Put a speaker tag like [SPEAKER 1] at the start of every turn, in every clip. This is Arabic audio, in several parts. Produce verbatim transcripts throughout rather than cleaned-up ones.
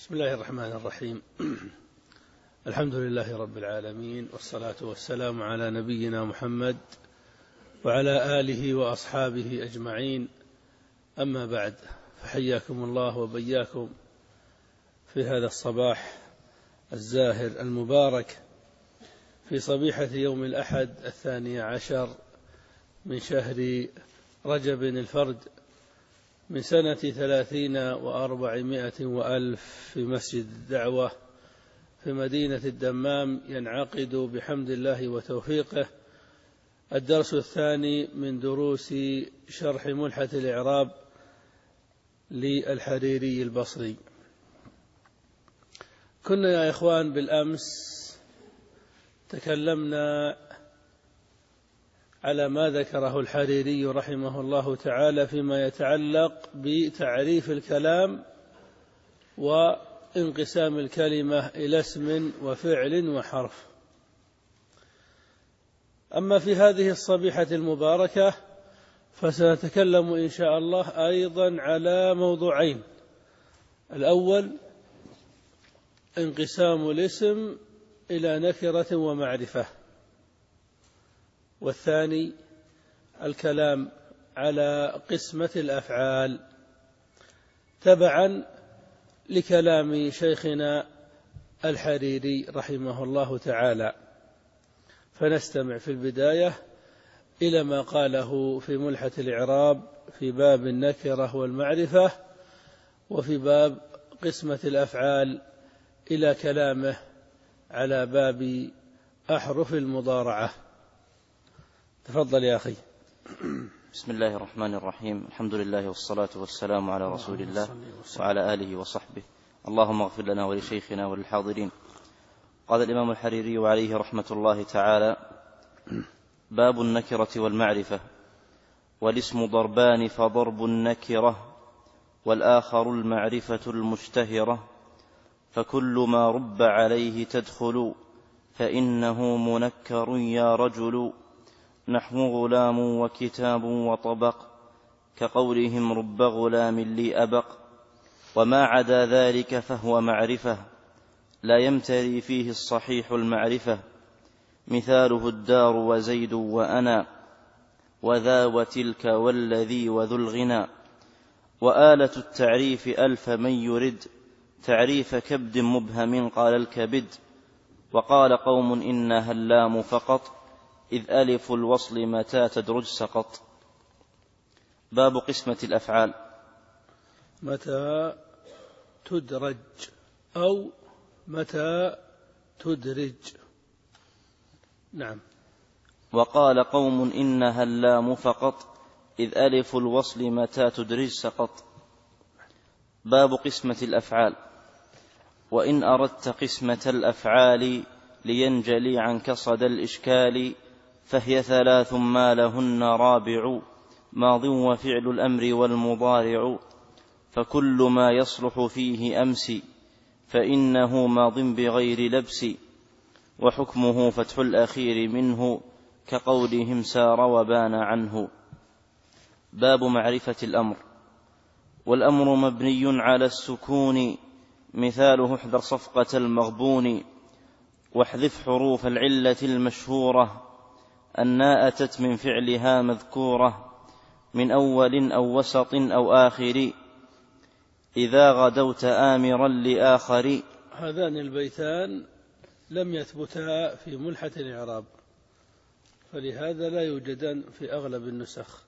[SPEAKER 1] بسم الله الرحمن الرحيم. الحمد لله رب العالمين، والصلاة والسلام على نبينا محمد وعلى آله وأصحابه أجمعين، أما بعد، فحياكم الله وبياكم في هذا الصباح الزاهر المبارك في صبيحة يوم الأحد الثاني عشر من شهر رجب الفرد من سنة ثلاثين وأربعمائة وألف في مسجد الدعوة في مدينة الدمام، ينعقد بحمد الله وتوفيقه الدرس الثاني من دروس شرح ملحة الإعراب للحريري البصري. كنا يا إخوان بالأمس تكلمنا على ما ذكره الحريري رحمه الله تعالى فيما يتعلق بتعريف الكلام وانقسام الكلمة إلى اسم وفعل وحرف. أما في هذه الصبيحة المباركة فسنتكلم إن شاء الله أيضا على موضوعين: الأول انقسام الاسم إلى نكرة ومعرفة، والثاني الكلام على قسمة الأفعال تبعا لكلام شيخنا الحريري رحمه الله تعالى. فنستمع في البداية إلى ما قاله في ملحة الإعراب في باب النكرة والمعرفة، وفي باب قسمة الأفعال إلى كلامه على باب أحرف المضارعة. تفضل يا أخي.
[SPEAKER 2] بسم الله الرحمن الرحيم. الحمد لله والصلاة والسلام على رسول الله وعلى آله وصحبه. اللهم اغفر لنا ولشيخنا وللحاضرين. قال الإمام الحريري عليه رحمة الله تعالى: باب النكرة والمعرفة. والاسم ضربان، فضرب النكرة والآخر المعرفة المشتهرة، فكل ما رب عليه تدخل فإنه منكر يا رجل، نحو غلام وكتاب وطبق، كقولهم رب غلام لي أبق، وما عدا ذلك فهو معرفة لا يمتري فيه الصحيح المعرفة، مثاله الدار وزيد وأنا وذا وتلك والذي وذو الغنى، وآلة التعريف ألف من يرد تعريف كبد مبهم قال الكبد، وقال قوم إنها اللام فقط إذ ألف الوصل متى تدرج سقط. باب قسمة الأفعال.
[SPEAKER 1] متى تدرج أو متى تدرج. نعم.
[SPEAKER 2] وقال قوم إنها اللام فقط إذ ألف الوصل متى تدرج سقط. باب قسمة الأفعال. وإن أردت قسمة الأفعال لينجلي عنك صدى الإشكال، فهي ثلاث ما لهن رابع، ماض وفعل الأمر والمضارع، فكل ما يصلح فيه أمس فإنه ماض بغير لبس، وحكمه فتح الأخير منه كقولهم سار وبان عنه. باب معرفة الأمر. والأمر مبني على السكون، مثاله احذر صفقة المغبون، واحذف حروف العلة المشهورة، أنها أتت من فعلها مذكورة، من أول أو وسط أو آخر، إذا غدوت آمرا لآخر.
[SPEAKER 1] هذان البيتان لم يثبتا في ملحة الإعراب، فلهذا لا يوجدان في أغلب النسخ.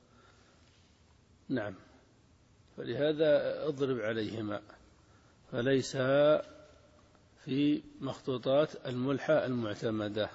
[SPEAKER 1] نعم، فلهذا اضرب عليهما، فليس في مخطوطات الملحة المعتمدة،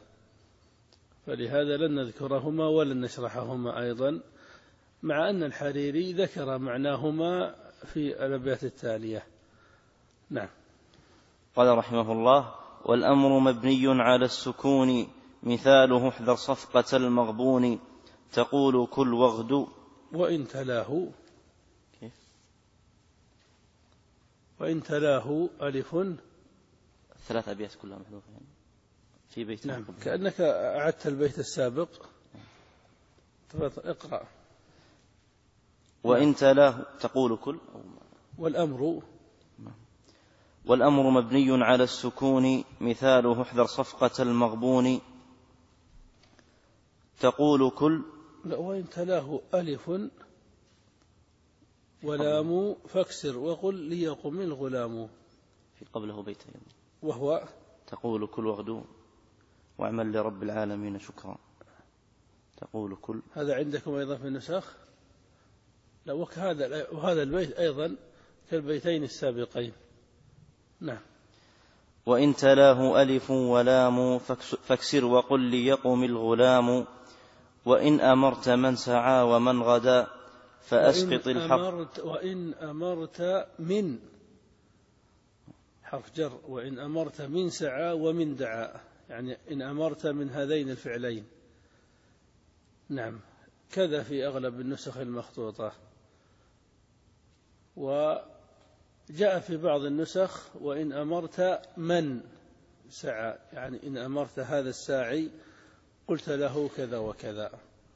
[SPEAKER 1] فلهذا لن نذكرهما ولن نشرحهما أيضا، مع أن الحريري ذكر معناهما في الأبيات التالية. نعم.
[SPEAKER 2] قال رحمه الله: والأمر مبني على السكون، مثاله احذر صفقة المغبون، تقول كل وغد.
[SPEAKER 1] وإن تلاه كيف؟ وإن تلاه ألف.
[SPEAKER 2] ثلاث أبيات كلها محذوفة يعني في بيت.
[SPEAKER 1] نعم، كأنك أعدت البيت السابق. اقرأ.
[SPEAKER 2] وإن تلاه تقول كل.
[SPEAKER 1] والأمر
[SPEAKER 2] والأمر مبني على السكون مثاله احذر صفقة المغبون. تقول كل
[SPEAKER 1] لا وإن تلاه ألف ولام فاكسر وقل ليقم الغلام.
[SPEAKER 2] في قبله بيتين
[SPEAKER 1] وهو
[SPEAKER 2] تقول كل واغدو واعمل لرب العالمين شكرا. تقول كل
[SPEAKER 1] هذا عندكم أيضا في النسخ. لا وهذا وهذا البيت أيضا كالبيتين السابقين. نعم.
[SPEAKER 2] وإن تلاه ألف ولام فاكسر وقل ليقم الغلام. وإن أمرت من سعى ومن غدا فأسقط الحرف.
[SPEAKER 1] وإن أمرت من حرف جر. وإن أمرت من سعى ومن دعا يعني إن أمرت من هذين الفعلين. نعم كذا في أغلب النسخ المخطوطة. وجاء في بعض النسخ وإن أمرت من سعى يعني إن أمرت هذا الساعي قلت له كذا وكذا.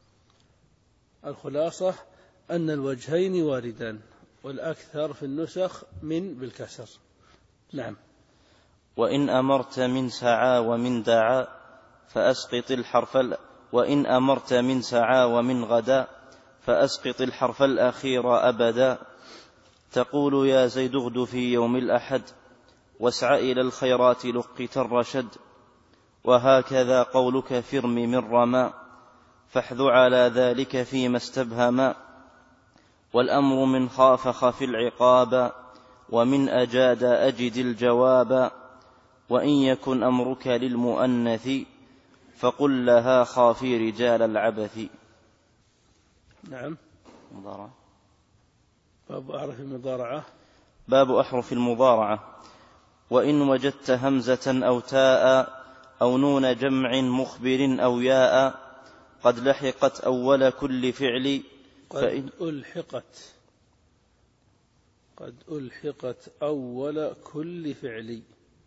[SPEAKER 1] الخلاصة أن الوجهين واردان والأكثر في النسخ من بالكسر. نعم.
[SPEAKER 2] وإن أمرت من سعى ومن دعا فأسقط الحرف ال... وإن أمرت من سعى ومن غدا فأسقط الحرف الأخير أبدا. تقول يا زيد اغد في يوم الأحد واسع إلى الخيرات لقت الرشد. وهكذا قولك فرم من رما فاحذ على ذلك فيما استبهما. والأمر من خاف خف العقاب ومن أجاد أجد الجواب. وإن يكن أمرك للمؤنث فقل لها خافي رجال العبث.
[SPEAKER 1] نعم.
[SPEAKER 2] مضارعة.
[SPEAKER 1] باب أحرف المضارعة.
[SPEAKER 2] باب أحرف المضارعة. وإن وجدت همزة أو تاء أو نون جمع مخبر أو ياء قد لحقت أول كل فعل
[SPEAKER 1] قد ألحقت قد ألحقت أول كل فعل.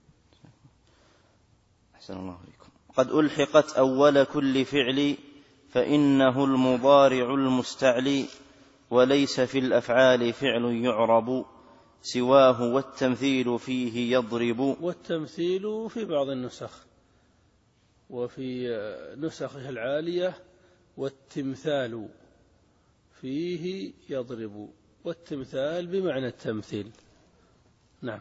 [SPEAKER 2] أحسن الله عليكم. قد ألحقت أول كل فعل فإنه المضارع المستعلي وليس في الأفعال فعل يعرب سواه والتمثيل فيه يضرب.
[SPEAKER 1] والتمثيل في بعض النسخ وفي نسخه العالية والتمثال فيه يضرب. والتمثال بمعنى التمثيل. نعم.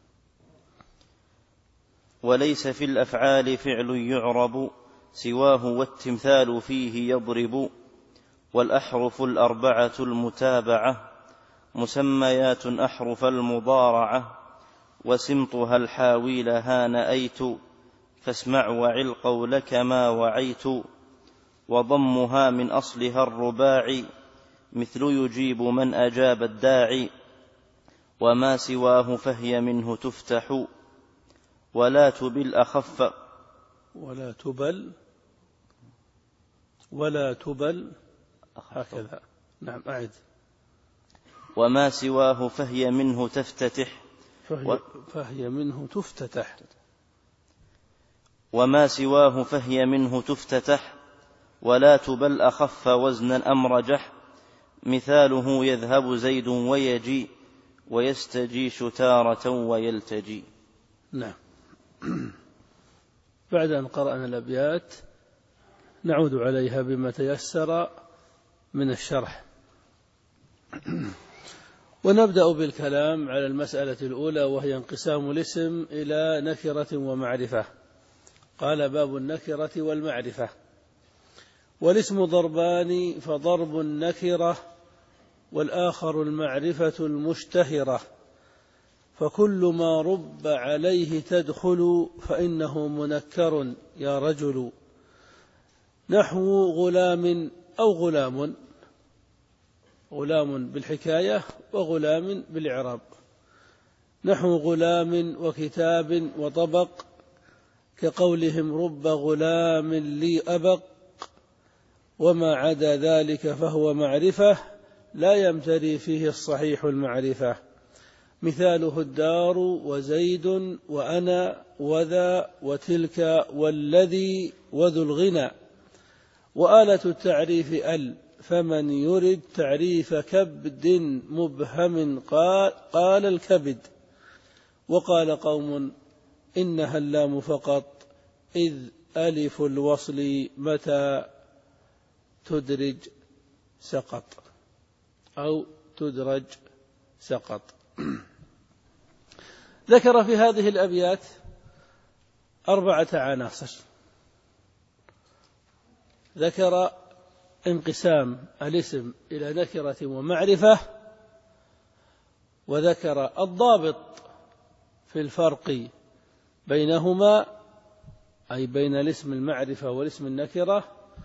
[SPEAKER 2] وليس في الأفعال فعل يعرب سواه والتمثال فيه يضرب. والأحرف الأربعة المتابعة مسميات أحرف المضارعة وسمطها الحاوي لها نأيت فاسمع وعل قولك ما وعيت. وضمها من أصلها الرباعي مثل يجيب من أجاب الداعي. وما سواه فهي منه تفتح ولا تبل أخف
[SPEAKER 1] ولا تبل ولا تبل هكذا. نعم أعد.
[SPEAKER 2] وما سواه فهي منه تفتتح
[SPEAKER 1] فهي, فهي منه تفتتح.
[SPEAKER 2] وما سواه فهي منه تفتتح ولا تبل أخف وزنا أمرجح مثاله يذهب زيد ويجي ويستجيش تارة ويلتجي.
[SPEAKER 1] نعم. بعد أن قرأنا الأبيات نعود عليها بما تيسر من الشرح. ونبدأ بالكلام على المسألة الأولى وهي انقسام الاسم إلى نكرة ومعرفة. قال باب النكرة والمعرفة. والاسم ضربان فضرب النكرة والآخر المعرفة المشتهرة فكل ما رب عليه تدخل فإنه منكر يا رجل. نحو غلام أو غلام. غلام بالحكاية وغلام بالإعراب. نحو غلام وكتاب وطبق كقولهم رب غلام لي أبق. وما عدا ذلك فهو معرفة لا يمتري فيه الصحيح المعرفة. مثاله الدار وزيد وأنا وذا وتلك والذي وذو الغنى. وآلة التعريف ال فمن يرد تعريف كبد مبهم قال, قال الكبد. وقال قوم إنها اللام فقط إذ ألف الوصل متى تدرج سقط أو تدرج سقط. ذكر في هذه الأبيات أربعة عناصر. ذكر انقسام الاسم إلى نكرة ومعرفة، وذكر الضابط في الفرق بينهما أي بين الاسم المعرفة والاسم النكرة،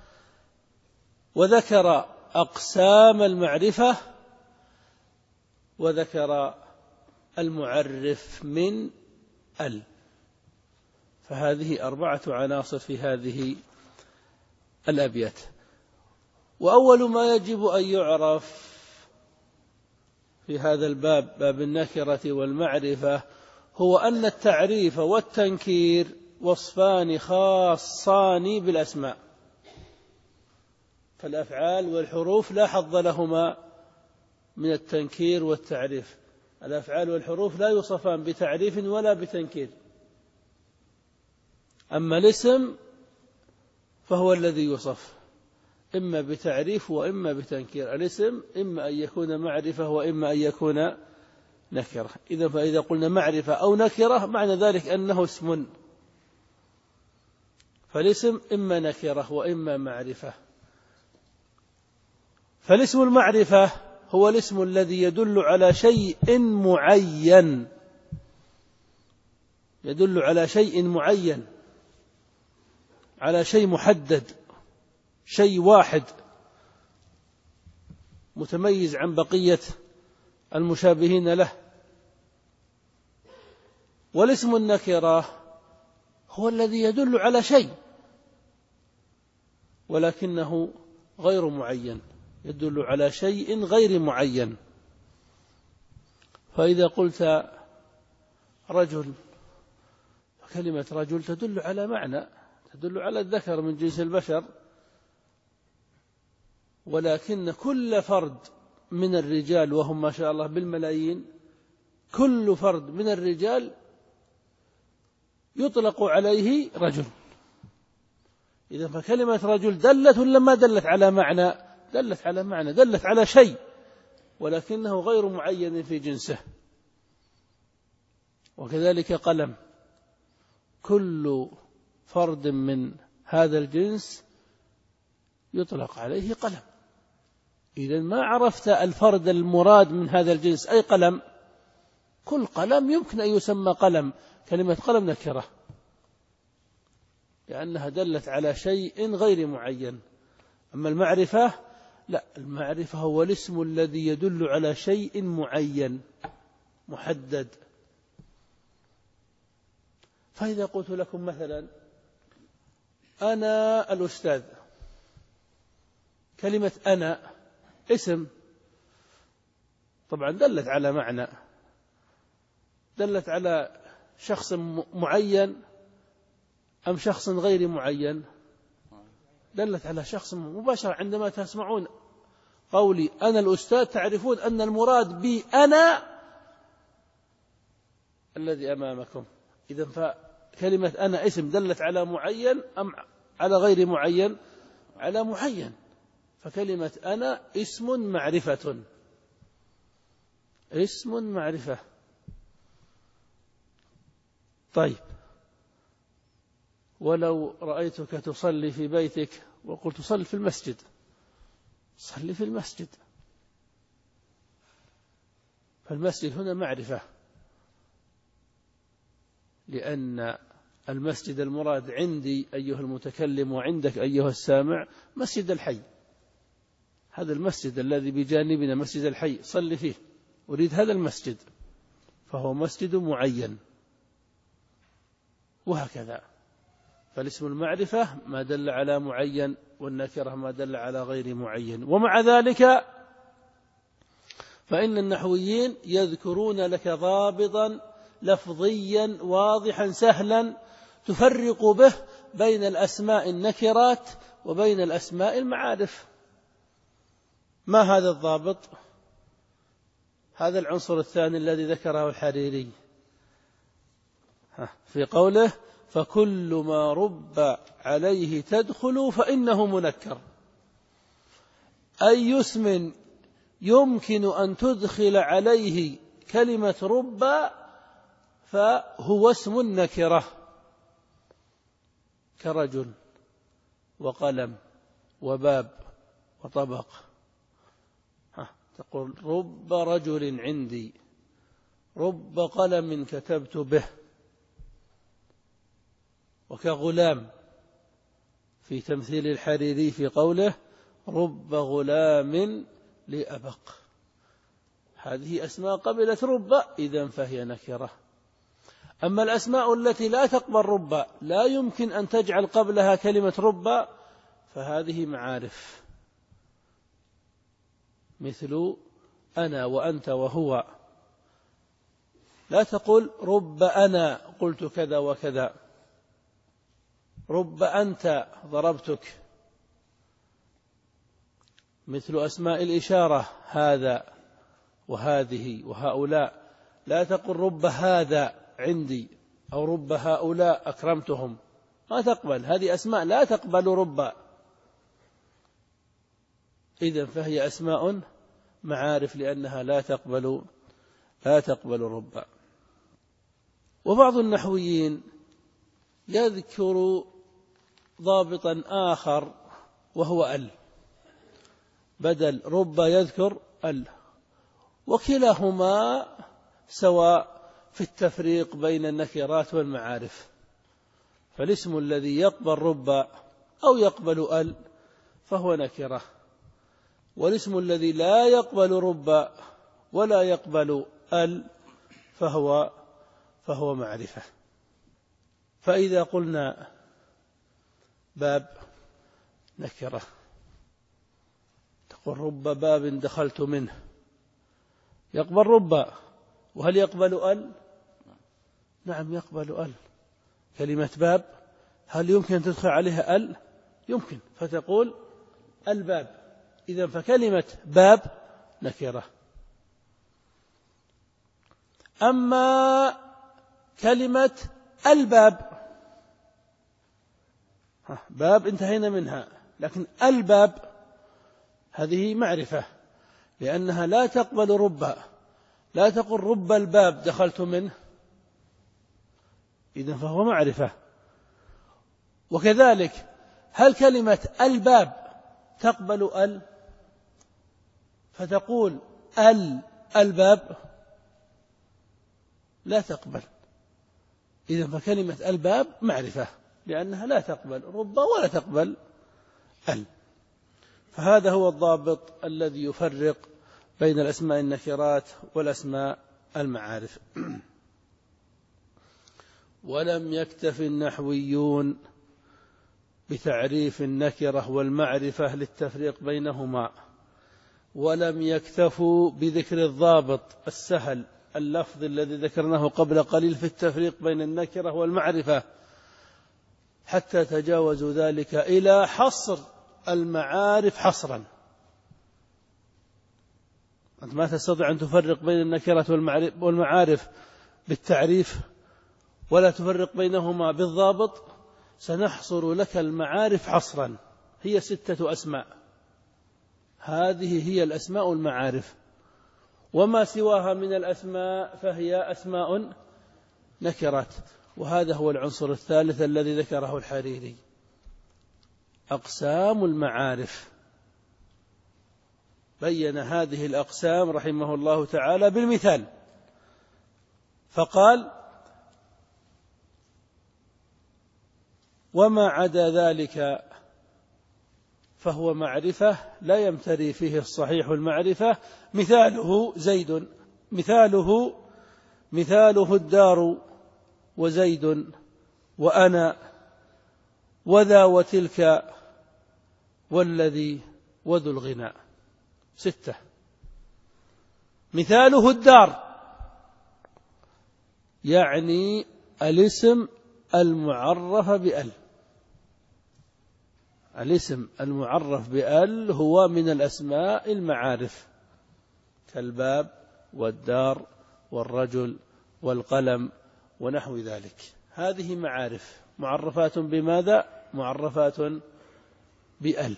[SPEAKER 1] وذكر أقسام المعرفة، وذكر المعرف من ال. فهذه أربعة عناصر في هذه الأبيات. وأول ما يجب أن يعرف في هذا الباب، باب النكرة والمعرفة، هو أن التعريف والتنكير وصفان خاصان بالأسماء، فالأفعال والحروف لا حظ لهما من التنكير والتعريف. الأفعال والحروف لا يوصفان بتعريف ولا بتنكير، أما الاسم فهو الذي يوصف إما بتعريف وإما بتنكير. الاسم إما أن يكون معرفة وإما أن يكون نكرة. إذا فإذا قلنا معرفة أو نكرة معنى ذلك أنه اسم، فالاسم إما نكرة وإما معرفة. فالاسم المعرفة هو الاسم الذي يدل على شيء معين، يدل على شيء معين، على شيء محدد، شيء واحد متميز عن بقية المشابهين له. والاسم النكرة هو الذي يدل على شيء ولكنه غير معين، يدل على شيء غير معين. فإذا قلت رجل، فكلمة رجل تدل على معنى، تدل على الذكر من جنس البشر، ولكن كل فرد من الرجال، وهم ما شاء الله بالملايين، كل فرد من الرجال يطلق عليه رجل. إذا فكلمة رجل دلت ولا ما دلت على معنى؟ دلت على معنى، دلت على شيء ولكنه غير معين في جنسه. وكذلك قلم، كل فرد من هذا الجنس يطلق عليه قلم. إذا ما عرفت الفرد المراد من هذا الجنس أي قلم، كل قلم يمكن أن يسمى قلم. كلمة قلم نكرة لأنها دلت على شيء غير معين. أما المعرفة لا، المعرفة هو الاسم الذي يدل على شيء معين محدد. فإذا قلت لكم مثلا أنا الأستاذ، كلمة أنا اسم طبعا دلت على معنى، دلت على شخص معين أم شخص غير معين؟ دلت على شخص مباشرة. عندما تسمعون قولي أنا الأستاذ تعرفون أن المراد بي أنا الذي أمامكم. إذن فكلمة أنا اسم دلت على معين أم على غير معين؟ على معين. فكلمة أنا اسم معرفة، اسم معرفة. طيب، ولو رأيتك تصلي في بيتك وقلت صلي في المسجد، صلي في المسجد، فالمسجد هنا معرفة، لأن المسجد المراد عندي أيها المتكلم وعندك أيها السامع مسجد الحي. هذا المسجد الذي بجانبنا مسجد الحي صلي فيه، أريد هذا المسجد، فهو مسجد معين. وهكذا فالاسم المعرفة ما دل على معين، والنكرة ما دل على غير معين. ومع ذلك فإن النحويين يذكرون لك ضابطا لفظيا واضحا سهلا تفرق به بين الأسماء النكرات وبين الأسماء المعارف. ما هذا الضابط؟ هذا العنصر الثاني الذي ذكره الحريري، في قوله فكل ما رب عليه تدخل فإنه منكر، أي اسم يمكن أن تدخل عليه كلمة رب فهو اسم النكرة، كرجل وقلم وباب وطبق. تقول رب رجل عندي، رب قلم كتبت به، وكغلام في تمثيل الحريري في قوله رب غلام لأبق. هذه أسماء قبلت رب، إذن فهي نكرة. أما الأسماء التي لا تقبل رب، لا يمكن أن تجعل قبلها كلمة رب، فهذه معارف، مثل أنا وأنت وهو. لا تقول رب أنا قلت كذا وكذا، رب أنت ضربتك. مثل أسماء الإشارة هذا وهذه وهؤلاء، لا تقل رب هذا عندي أو رب هؤلاء أكرمتهم، ما تقبل، هذه أسماء لا تقبل رب. إذن فهي أسماء معارف لأنها لا تقبل لا تقبل رب. وبعض النحويين يذكر ضابطا آخر وهو ال، بدل رب يذكر ال، وكلاهما سواء في التفريق بين النكرات والمعارف. فالاسم الذي يقبل رب أو يقبل ال فهو نكرة، والاسم الذي لا يقبل رب ولا يقبل ال فهو فهو معرفة. فإذا قلنا باب نكرة، تقول رب باب دخلت منه، يقبل رب، وهل يقبل ال؟ نعم يقبل ال. كلمة باب هل يمكن أن تدخل عليها ال؟ يمكن، فتقول الباب. إذن فكلمة باب نكرة. أما كلمة الباب، باب انتهينا منها، لكن الباب هذه معرفة، لأنها لا تقبل رب. لا تقل رب الباب دخلت منه، إذن فهو معرفة. وكذلك هل كلمة الباب تقبل ال؟ فتقول ال الباب؟ لا تقبل. إذن فكلمة الباب معرفة، لأنها لا تقبل رب ولا تقبل ال. فهذا هو الضابط الذي يفرق بين الأسماء النكرات والأسماء المعارف. ولم يكتف النحويون بتعريف النكرة والمعرفة للتفريق بينهما، ولم يكتفوا بذكر الضابط السهل اللفظ الذي ذكرناه قبل قليل في التفريق بين النكرة والمعرفة، حتى تجاوزوا ذلك إلى حصر المعارف حصرا. أنت ما تستطيع أن تفرق بين النكرة والمعارف بالتعريف ولا تفرق بينهما بالضابط، سنحصر لك المعارف حصرا، هي ستة أسماء، هذه هي الأسماء المعارف، وما سواها من الأسماء فهي أسماء نكرات. وهذا هو العنصر الثالث الذي ذكره الحريري، أقسام المعارف. بين هذه الأقسام رحمه الله تعالى بالمثال، فقال وما عدا ذلك فهو معرفة لا يمتري فيه الصحيح المعرفة. مثاله زيد، مثاله مثاله الدار وزيد وأنا وذا وتلك والذي وذو الغناء. ستة. مثاله الدار يعني الاسم المعرف بأل، الاسم المعرف بأل هو من الأسماء المعارف، كالباب والدار والرجل والقلم ونحو ذلك. هذه معارف معرفات بماذا؟ معرفات بأل.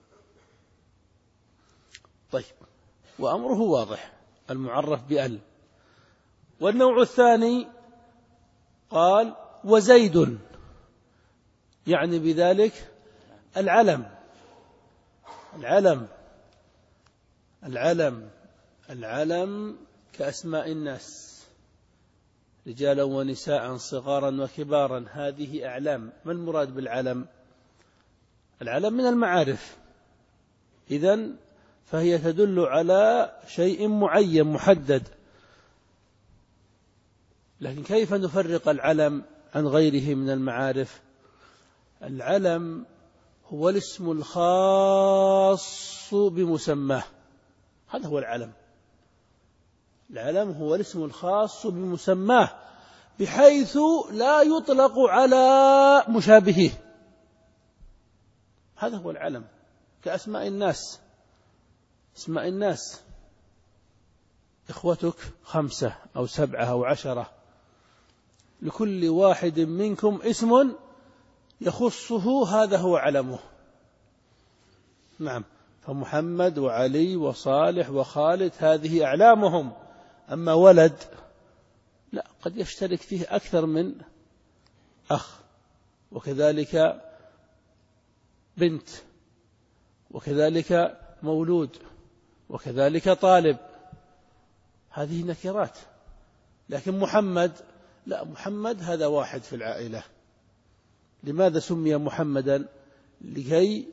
[SPEAKER 1] طيب، وأمره واضح، المعرف بأل. والنوع الثاني قال وزيد، يعني بذلك العلم. العلم العلم العلم كأسماء الناس، رجالا ونساء صغارا وكبارا، هذه أعلام. ما المراد بالعلم؟ العلم من المعارف، إذن فهي تدل على شيء معين محدد. لكن كيف نفرق العلم عن غيره من المعارف؟ العلم هو الاسم الخاص بمسماه، هذا هو العلم. العلم هو الاسم الخاص بمسماه، بحيث لا يطلق على مشابهه، هذا هو العلم. كأسماء الناس، اسماء الناس، إخوتك خمسة أو سبعة أو عشرة، لكل واحد منكم اسم يخصه، هذا هو علمه. نعم، فمحمد وعلي وصالح وخالد هذه أعلامهم. أما ولد لا، قد يشترك فيه أكثر من أخ، وكذلك بنت، وكذلك مولود، وكذلك طالب، هذه نكرات. لكن محمد لا، محمد هذا واحد في العائلة. لماذا سمي محمدا؟ لكي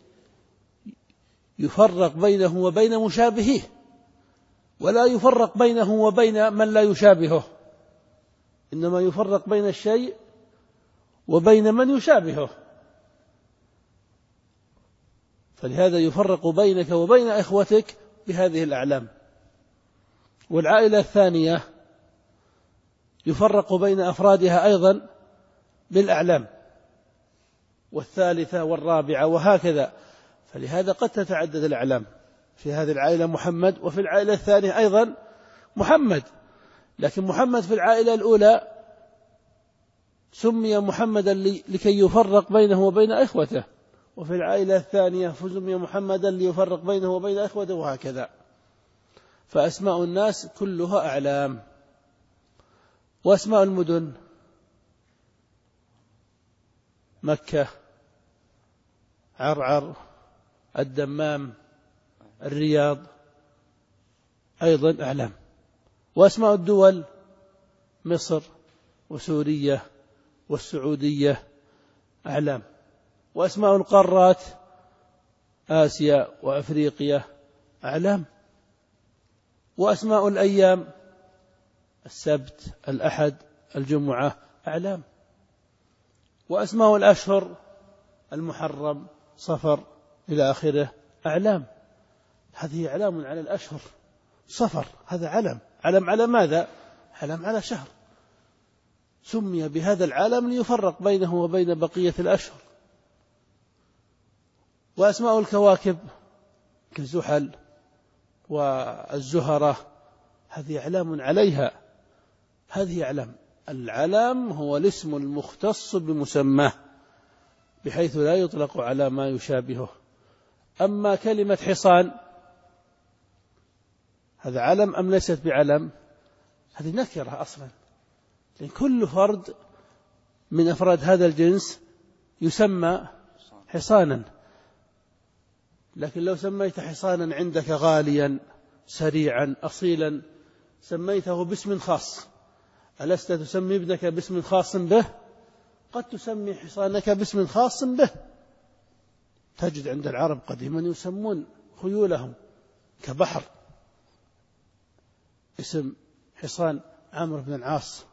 [SPEAKER 1] يفرق بينه وبين مشابهه، ولا يفرق بينه وبين من لا يشابهه، إنما يفرق بين الشيء وبين من يشابهه. فلهذا يفرق بينك وبين إخوتك بهذه الأعلام. والعائلة الثانية يفرق بين أفرادها أيضا بالأعلام، والثالثة والرابعة وهكذا. فلهذا قد تتعدد الأعلام، في هذه العائلة محمد، وفي العائلة الثانية أيضا محمد. لكن محمد في العائلة الأولى سمي محمدا لكي يفرق بينه وبين إخوته، وفي العائلة الثانية سمي محمدا ليفرق بينه وبين إخوته، وهكذا. فأسماء الناس كلها أعلام. وأسماء المدن مكة، عرعر، الدمام، الرياض، أيضا أعلام. وأسماء الدول مصر وسوريا والسعودية أعلام. وأسماء القارات آسيا وأفريقيا أعلام. وأسماء الأيام السبت، الأحد، الجمعة أعلام. وأسماء الأشهر المحرم، صفر، إلى آخره أعلام. هذه أعلام على الأشهر. صفر هذا علم، علم على ماذا؟ علم على شهر، سمي بهذا العالم ليفرق بينه وبين بقية الأشهر. وأسماء الكواكب كالزحل والزهرة هذه أعلام عليها، هذه أعلام. العلم هو الاسم المختص بمسماه، بحيث لا يطلق على ما يشابهه. أما كلمة حصان هذا علم أم ليست بعلم؟ هذه نكرة أصلا، لأن كل فرد من أفراد هذا الجنس يسمى حصانا. لكن لو سميت حصانا عندك غاليا سريعا أصيلا سميته باسم خاص، ألست تسمي ابنك باسم خاص به؟ قد تسمي حصانك باسم خاص به. تجد عند العرب قديما يسمون خيولهم كبحر، اسم حصان عمرو بن العاص.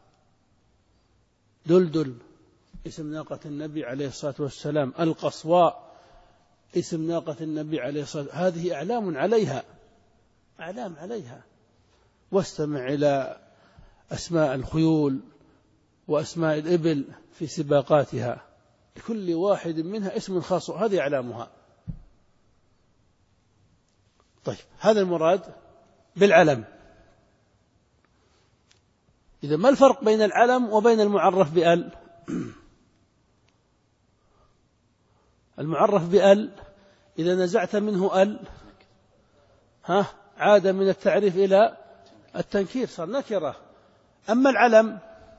[SPEAKER 1] دلدل اسم ناقة النبي عليه الصلاة والسلام. القصواء اسم ناقة النبي عليه الصلاة والسلام. هذه أعلام عليها، أعلام عليها. واستمع إلى أسماء الخيول وأسماء الإبل في سباقاتها، لكل واحد منها اسم خاص، هذه أعلامها. طيب، هذا المراد بالعلم. إذا ما الفرق بين العلم وبين المعرف بأل؟ المعرف بأل إذا نزعت منه أل ها عاد من التعريف إلى التنكير، صار نكرة. أما العلم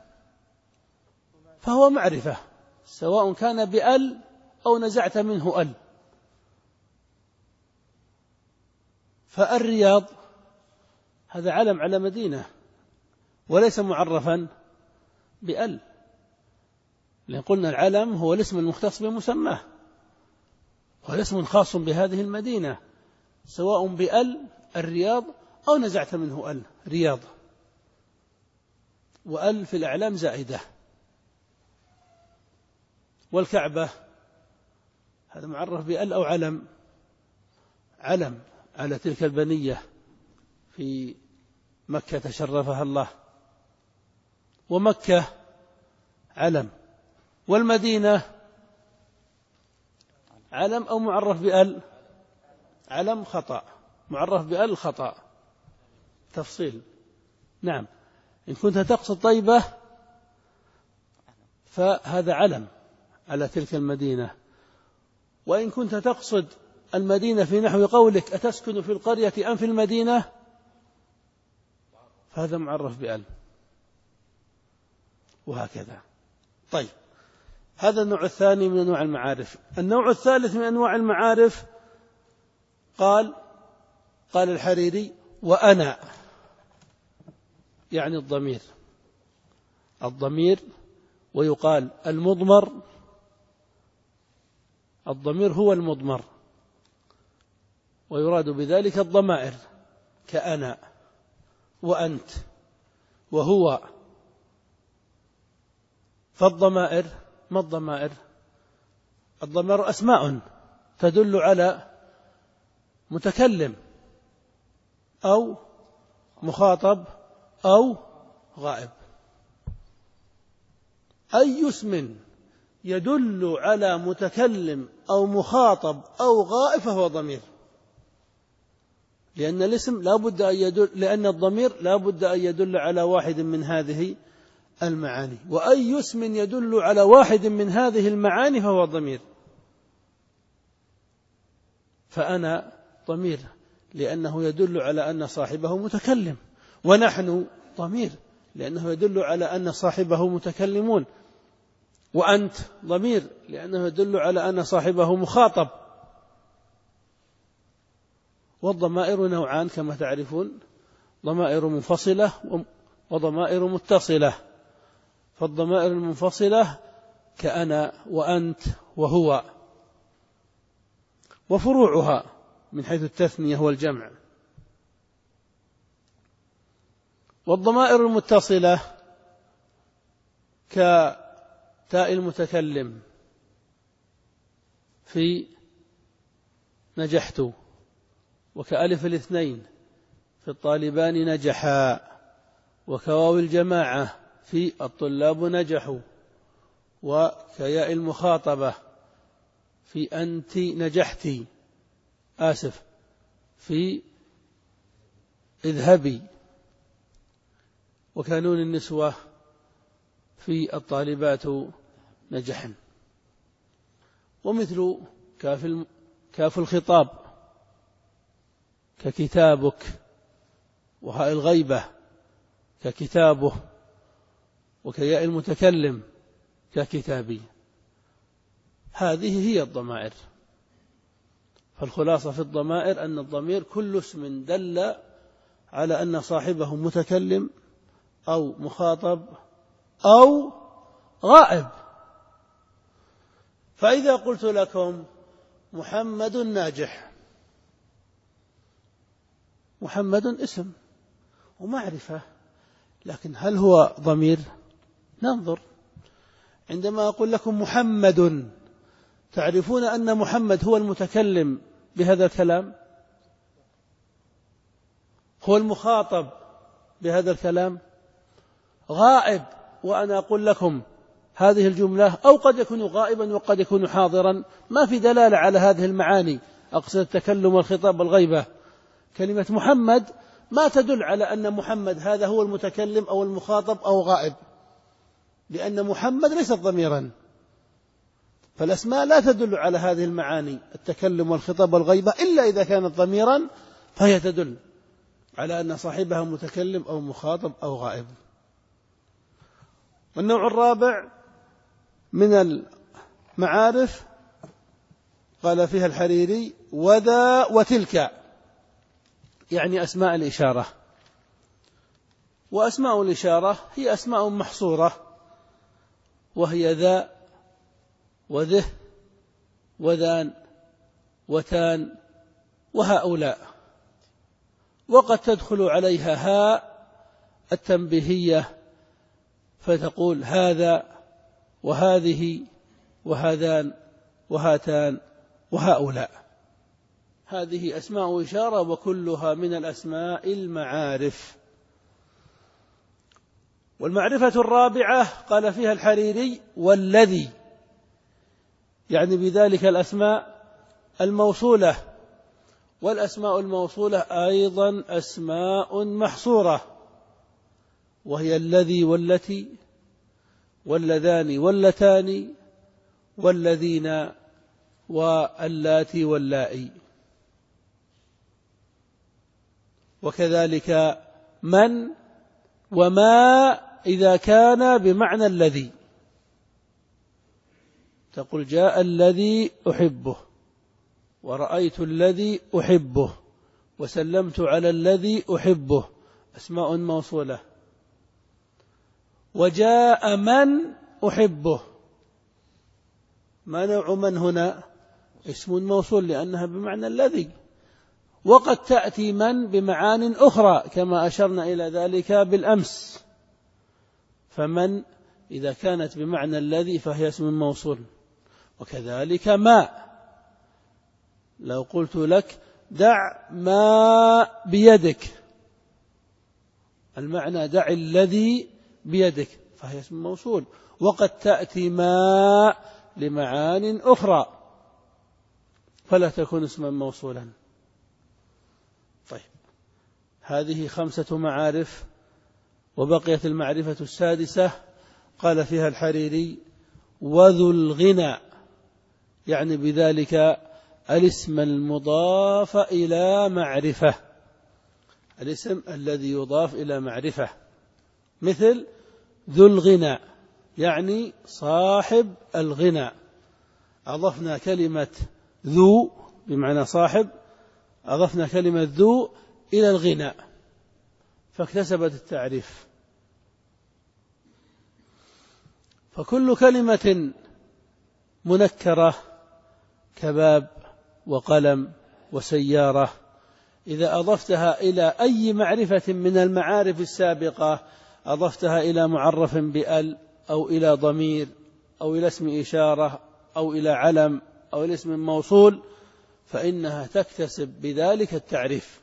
[SPEAKER 1] فهو معرفة سواء كان بأل أو نزعت منه أل. فالرياض هذا علم على مدينة وليس معرفا بأل، لأن قلنا العلم هو الاسم المختص بمسماه، هو اسم خاص بهذه المدينة سواء بأل الرياض أو نزعت منه أل رياض، وأل في الأعلام زائدة. والكعبة هذا معرف بأل أو علم؟ علم على تلك البنية في مكة شرفها الله، ومكة علم، والمدينة علم أو معرف بأل؟ علم خطأ، معرف بأل خطأ، تفصيل. نعم، إن كنت تقصد طيبة فهذا علم على تلك المدينة، وإن كنت تقصد المدينة في نحو قولك أتسكن في القرية أم في المدينة فهذا معرف بأل، وهكذا. طيب، هذا النوع الثاني من أنواع المعارف. النوع الثالث من أنواع المعارف قال قال الحريري: وأنا، يعني الضمير الضمير ويقال المضمر، الضمير هو المضمر، ويراد بذلك الضمائر كأنا وأنت وهو. فالضمائر، ما الضمائر؟ الضمائر أسماء تدل على متكلم أو مخاطب أو غائب. أي اسم يدل على متكلم أو مخاطب أو غائب فهو ضمير، لأن الاسم لا بد أن يدل، لأن الضمير لا بد أن يدل على واحد من هذه المعاني، وأي اسم يدل على واحد من هذه المعاني فهو ضمير. فأنا ضمير لأنه يدل على أن صاحبه متكلم، ونحن ضمير لأنه يدل على أن صاحبه متكلمون، وأنت ضمير لأنه يدل على أن صاحبه مخاطب. والضمائر نوعان كما تعرفون: ضمائر منفصلة وضمائر متصلة. فالضمائر المنفصلة كأنا وأنت وهو، وفروعها من حيث التثنية والجمع. والضمائر المتصلة كتاء المتكلم في نجحت، وكألف الاثنين في الطالبان نجحا، وكواو الجماعة في الطلاب نجحوا، وكياء المخاطبة في أنت نجحتي آسف في اذهبي، وكانون النسوة في الطالبات نجحن. ومثل كاف كاف الخطاب ككتابك، وهاء الغيبة ككتابه، وكياء المتكلم ككتابي. هذه هي الضمائر. فالخلاصة في الضمائر أن الضمير كل اسم دل على أن صاحبه متكلم أو مخاطب أو غائب. فإذا قلت لكم محمد ناجح، محمد اسم ومعرفة، لكن هل هو ضمير؟ ننظر. عندما أقول لكم محمد، تعرفون أن محمد هو المتكلم بهذا الكلام، هو المخاطب بهذا الكلام، غائب وأنا أقول لكم هذه الجملة، أو قد يكون غائبا وقد يكون حاضرا، ما في دلالة على هذه المعاني، أقصد التكلم والخطاب والغيبة. كلمة محمد ما تدل على أن محمد هذا هو المتكلم أو المخاطب أو غائب، لأن محمد ليست ضميرا، فالأسماء لا تدل على هذه المعاني التكلم والخطاب والغيبة إلا إذا كانت ضميرا، فهي تدل على أن صاحبها متكلم أو مخاطب أو غائب. والنوع الرابع من المعارف قال فيها الحريري: وذا وتلك، يعني أسماء الإشارة. وأسماء الإشارة هي أسماء محصورة، وهي ذا وذه وذان وتان وهؤلاء، وقد تدخل عليها هاء التنبيهية فتقول هذا وهذه وهذان وهاتان وهؤلاء. هذه أسماء إشارة وكلها من الأسماء المعارف. والمعرفة الرابعة قال فيها الحريري: والذي، يعني بذلك الأسماء الموصولة. والأسماء الموصولة أيضا أسماء محصورة، وهي الذي والتي واللذان واللتان والذين واللاتي واللائي. وكذلك من وما إذا كان بمعنى الذي، تقول جاء الذي أحبه، ورأيت الذي أحبه، وسلمت على الذي أحبه، أسماء موصولة. وجاء من أحبه، ما نوع من هنا؟ اسم موصول لأنها بمعنى الذي. وقد تأتي من بمعان أخرى كما أشرنا إلى ذلك بالأمس، فمن إذا كانت بمعنى الذي فهي اسم موصول. وكذلك ما، لو قلت لك دع ما بيدك، المعنى دع الذي بيدك، فهي اسم موصول. وقد تأتي ما لمعان أخرى فلا تكون اسما موصولا. طيب، هذه خمسة معارف. وبقيت المعرفة السادسة قال فيها الحريري: وذو الغنى، يعني بذلك الاسم المضاف إلى معرفة، الاسم الذي يضاف إلى معرفة، مثل ذو الغنى يعني صاحب الغنى، أضفنا كلمة ذو بمعنى صاحب، أضفنا كلمة ذو إلى الغنى فاكتسبت التعريف. فكل كلمة منكرة كباب وقلم وسيارة إذا أضفتها إلى أي معرفة من المعارف السابقة، أضفتها إلى معرف بأل أو إلى ضمير أو إلى اسم إشارة أو إلى علم أو إلى اسم موصول، فإنها تكتسب بذلك التعريف.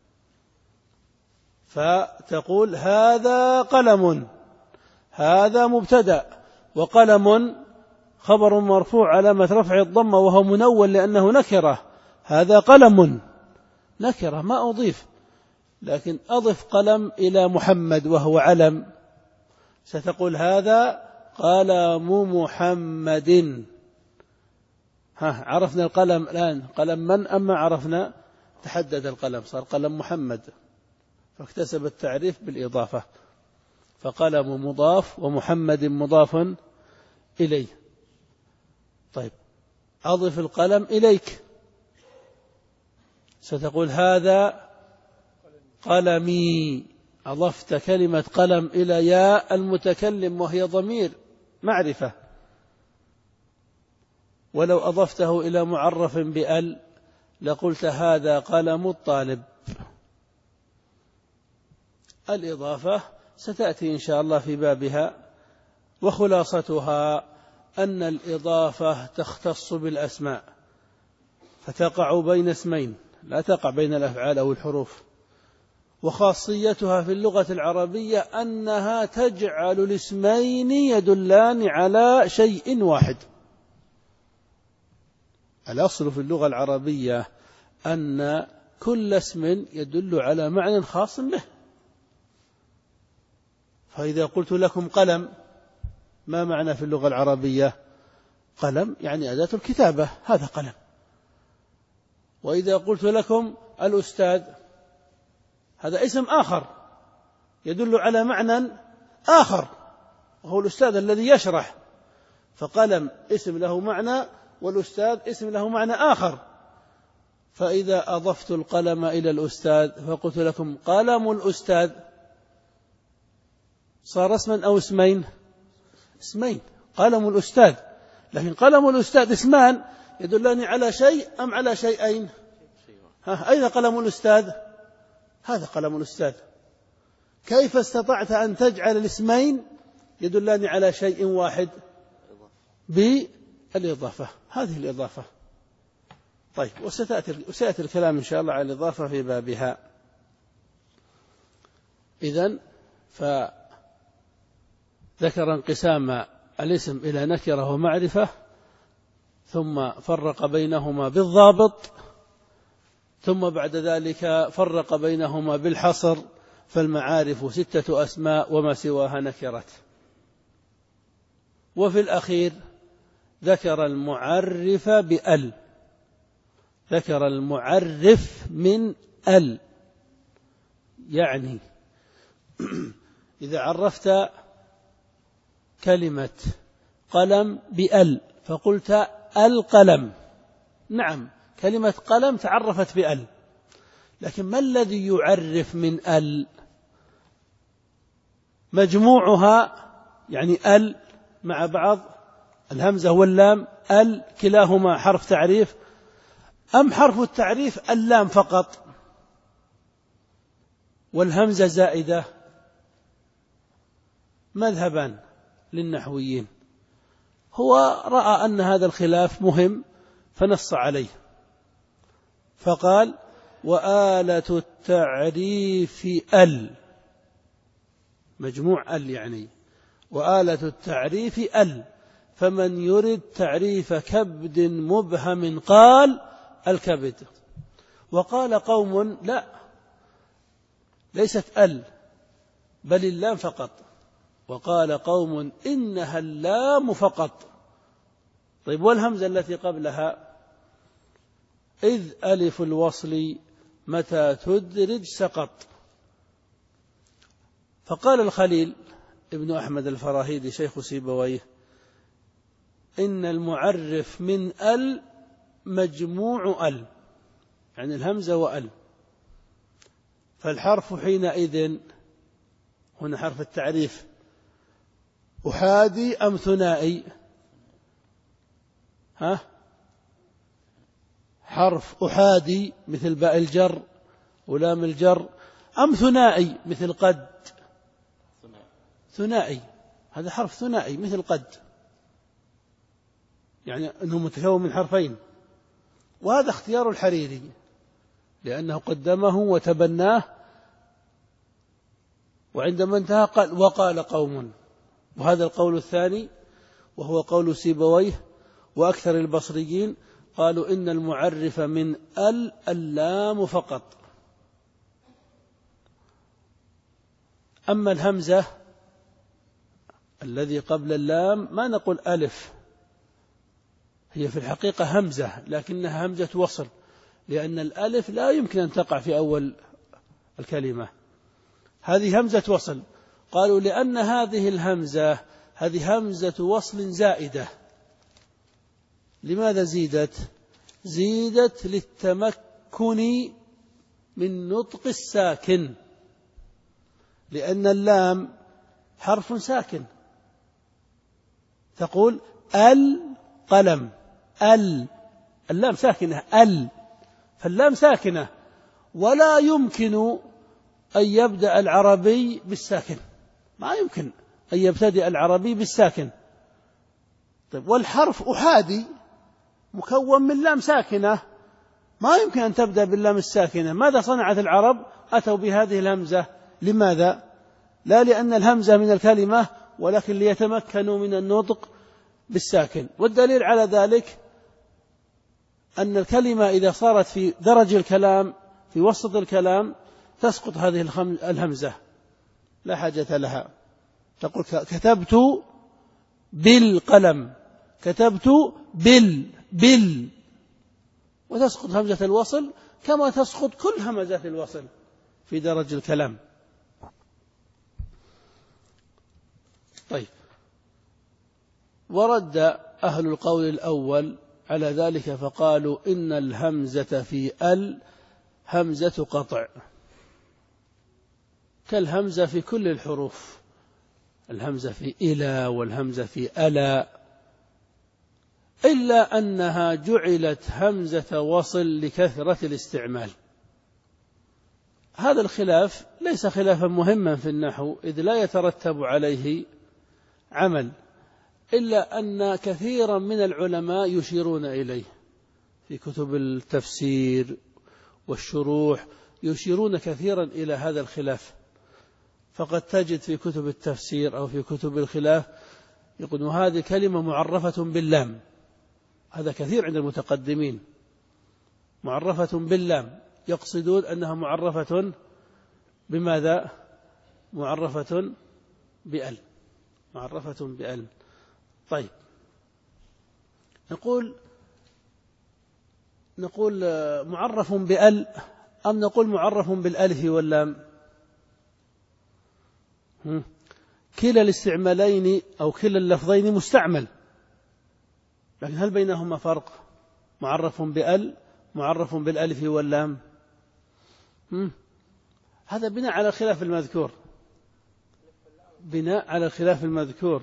[SPEAKER 1] فتقول هذا قلم، هذا مبتدأ، وقلم خبر مرفوع علامة رفع الضمة وهو منون لأنه نكرة، هذا قلم نكرة ما أضيف. لكن أضف قلم إلى محمد وهو علم، ستقول هذا قلم محمد. ها، عرفنا القلم الآن قلم من، أما عرفنا تحدد القلم صار قلم محمد، فاكتسب التعريف بالإضافة، فقلم مضاف ومحمد مضاف إليه. طيب، أضف القلم إليك، ستقول هذا قلمي، أضفت كلمة قلم إلى ياء المتكلم وهي ضمير معرفة. ولو أضفته إلى معرف بأل لقلت هذا قلم الطالب. الإضافة ستأتي إن شاء الله في بابها، وخلاصتها أن الإضافة تختص بالأسماء، فتقع بين اسمين لا تقع بين الأفعال أو الحروف. وخاصيتها في اللغة العربية أنها تجعل الاسمين يدلان على شيء واحد. الأصل في اللغة العربية أن كل اسم يدل على معنى خاص به. فإذا قلت لكم قلم، ما معنى في اللغة العربية؟ قلم يعني أداة الكتابة، هذا قلم. وإذا قلت لكم الأستاذ، هذا اسم آخر يدل على معنى آخر، وهو الأستاذ الذي يشرح. فقلم اسم له معنى، والأستاذ اسم له معنى آخر. فإذا أضفت القلم إلى الأستاذ فقلت لكم قلم الأستاذ، صار اسما أو اسمين؟ اسمين، قلم الأستاذ. لكن قلم الأستاذ اسمان يدلان على شيء أم على شيئين؟ ها، أين قلم الأستاذ؟ هذا قلم الأستاذ. كيف استطعت أن تجعل الاسمين يدلان على شيء واحد؟ بالإضافة، هذه الإضافة. طيب، وستأتي وسيأتي الكلام إن شاء الله على الإضافة في بابها. إذن فذكر انقسام الاسم إلى نكرة ومعرفة، ثم فرق بينهما بالضابط، ثم بعد ذلك فرق بينهما بالحصر، فالمعارف ستة أسماء وما سواها نكرت. وفي الأخير ذكر المعرف بأل، ذكر المعرف من أل. يعني إذا عرفت كلمة قلم بأل فقلت القلم، نعم كلمة قلم تعرفت بأل، لكن ما الذي يعرف من أل؟ مجموعها، يعني أل مع بعض، الهمزة واللام، أل كلاهما حرف تعريف، أم حرف التعريف اللام فقط والهمزة زائدة؟ مذهبان للنحويين. هو رأى أن هذا الخلاف مهم فنص عليه، فقال وآلة التعريف أل، مجموع أل يعني، وآلة التعريف أل، فمن يرد تعريف كبد مبهم قال الكبد. وقال قوم لا، ليست أل بل اللام فقط. وقال قوم إنها اللام فقط. طيب، والهمزة التي قبلها؟ إذ ألف الوصل متى تدرج سقط. فقال الخليل ابن أحمد الفراهيدي شيخ سيبويه إن المعرف من أل مجموع أل، يعني الهمزة وأل. فالحرف حينئذ، هنا حرف التعريف، أحادي أم ثنائي؟ ها، حرف أحادي مثل باء الجر ولام الجر، أم ثنائي مثل قد؟ ثنائي، هذا حرف ثنائي مثل قد، يعني أنه متكون من حرفين. وهذا اختيار الحريري لأنه قدمه وتبناه، وعندما انتهى قال وقال قوم. وهذا القول الثاني وهو قول سيبويه وأكثر البصريين، قالوا إن المعرف من ال اللام فقط. أما الهمزة الذي قبل اللام ما نقول ألف، هي في الحقيقة همزة لكنها همزة وصل، لأن الألف لا يمكن أن تقع في أول الكلمة، هذه همزة وصل. قالوا لأن هذه الهمزة هذه همزة وصل زائدة. لماذا زيدت؟ زيدت للتمكن من نطق الساكن، لأن اللام حرف ساكن، تقول القلم، ال اللام ساكنة، ال فاللام ساكنة، ولا يمكن أن يبدأ العربي بالساكن، ما يمكن أن يبتدئ العربي بالساكن. طيب، والحرف أحادي مكون من لام ساكنة، ما يمكن أن تبدأ باللام الساكنة. ماذا صنعت العرب؟ أتوا بهذه الهمزة. لماذا؟ لا لأن الهمزة من الكلمة، ولكن ليتمكنوا من النطق بالساكن. والدليل على ذلك أن الكلمة إذا صارت في درج الكلام في وسط الكلام تسقط هذه الهمزة، لا حاجة لها، تقول كتبت بالقلم، كتبت بال بال، وتسقط همزة الوصل كما تسقط كل همزات الوصل في درج الكلام. طيب، ورد أهل القول الأول على ذلك فقالوا إن الهمزة في ال همزة قطع كالهمزة في كل الحروف، الهمزة في إلى والهمزة في ألا، إلا أنها جعلت همزة وصل لكثرة الاستعمال. هذا الخلاف ليس خلافا مهما في النحو إذ لا يترتب عليه عمل، إلا أن كثيرا من العلماء يشيرون إليه في كتب التفسير والشروح، يشيرون كثيرا إلى هذا الخلاف. فقد تجد في كتب التفسير أو في كتب الخلاف يقول هذه كلمة معرفة باللام، هذا كثير عند المتقدمين، معرفة باللام، يقصدون أنها معرفة بماذا؟ معرفة بأل، معرفة بأل. طيب، نقول نقول معرف بأل أم نقول معرف بالألف واللام؟ كلا الاستعمالين أو كلا اللفظين مستعمل، لكن هل بينهما فرق؟ معرف بأل، معرف بالألف واللام. هذا بناء على الخلاف المذكور، بناء على الخلاف المذكور.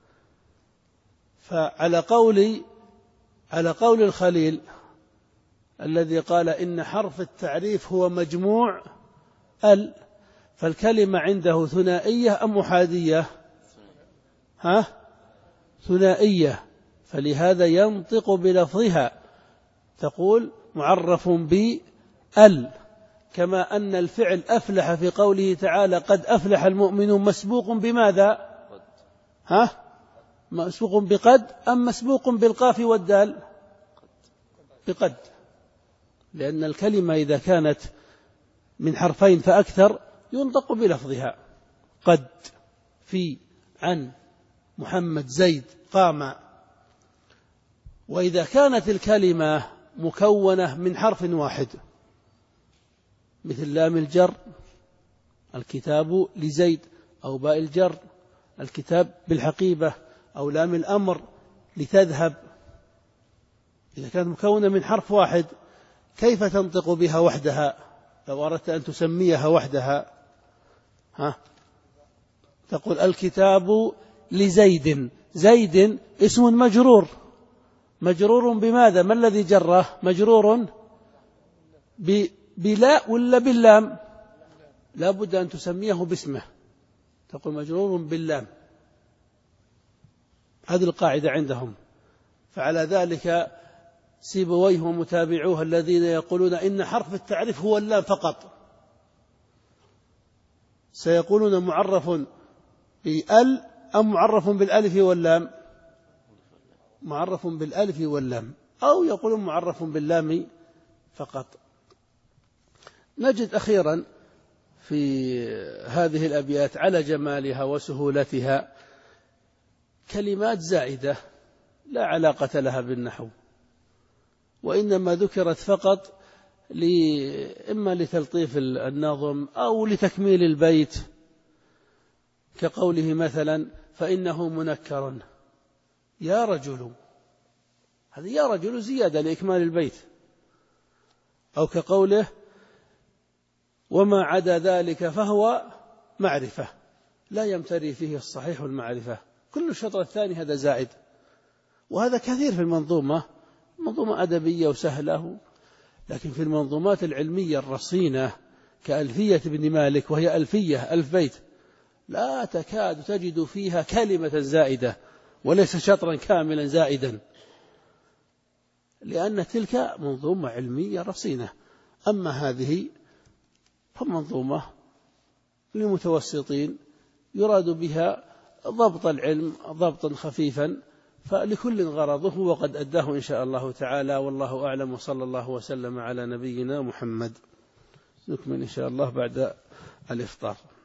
[SPEAKER 1] فعلى قول على قول الخليل الذي قال إن حرف التعريف هو مجموع ال، فالكلمة عنده ثنائية أم أحادية؟ ها؟ ثنائية، فلهذا ينطق بلفظها، تقول معرف بال، كما أن الفعل أفلح في قوله تعالى قد أفلح المؤمنون مسبوق بماذا؟ ها؟ مسبوق بقد أم مسبوق بالقاف والدال؟ بقد، لأن الكلمة إذا كانت من حرفين فأكثر ينطق بلفظها، قد، في، عن، محمد، زيد، قام. وإذا كانت الكلمة مكونة من حرف واحد مثل لام الجر الكتاب لزيد، أو باء الجر الكتاب بالحقيبة، أو لام الأمر لتذهب، إذا كانت مكونة من حرف واحد كيف تنطق بها وحدها لو أردت أن تسميها وحدها؟ ها؟ تقول الكتاب لزيد، زيد اسم مجرور، مجرور بماذا؟ ما الذي جره؟ مجرور بلا ولا باللام؟ لا بد أن تسميه باسمه، تقول مجرور باللام، هذه القاعدة عندهم. فعلى ذلك سيبويه ومتابعوه الذين يقولون إن حرف التعريف هو اللام فقط سيقولون معرف بال أم معرف بالألف واللام؟ معرف بالألف واللام، أو يقولون معرف باللام فقط. نجد أخيرا في هذه الأبيات على جمالها وسهولتها كلمات زائدة لا علاقة لها بالنحو، وإنما ذكرت فقط إما لتلطيف النظم أو لتكميل البيت، كقوله مثلا فإنه منكر يا رجل، هذا يا رجل زيادة لإكمال البيت، أو كقوله وما عدا ذلك فهو معرفة لا يمتري فيه الصحيح والمعرفة، كل الشطر الثاني هذا زائد. وهذا كثير في المنظومة، منظومة أدبية وسهلة، لكن في المنظومات العلمية الرصينة كألفية ابن مالك، وهي ألفية ألف بيت، لا تكاد تجد فيها كلمة زائدة وليس شطرا كاملا زائدا، لأن تلك منظومة علمية رصينة. أما هذه فمنظومة للمتوسطين يراد بها ضبط العلم ضبطا خفيفا، فلكل غرضه، وقد أداه إن شاء الله تعالى، والله أعلم، وصلى الله وسلم على نبينا محمد. نكمل إن شاء الله بعد الإفطار.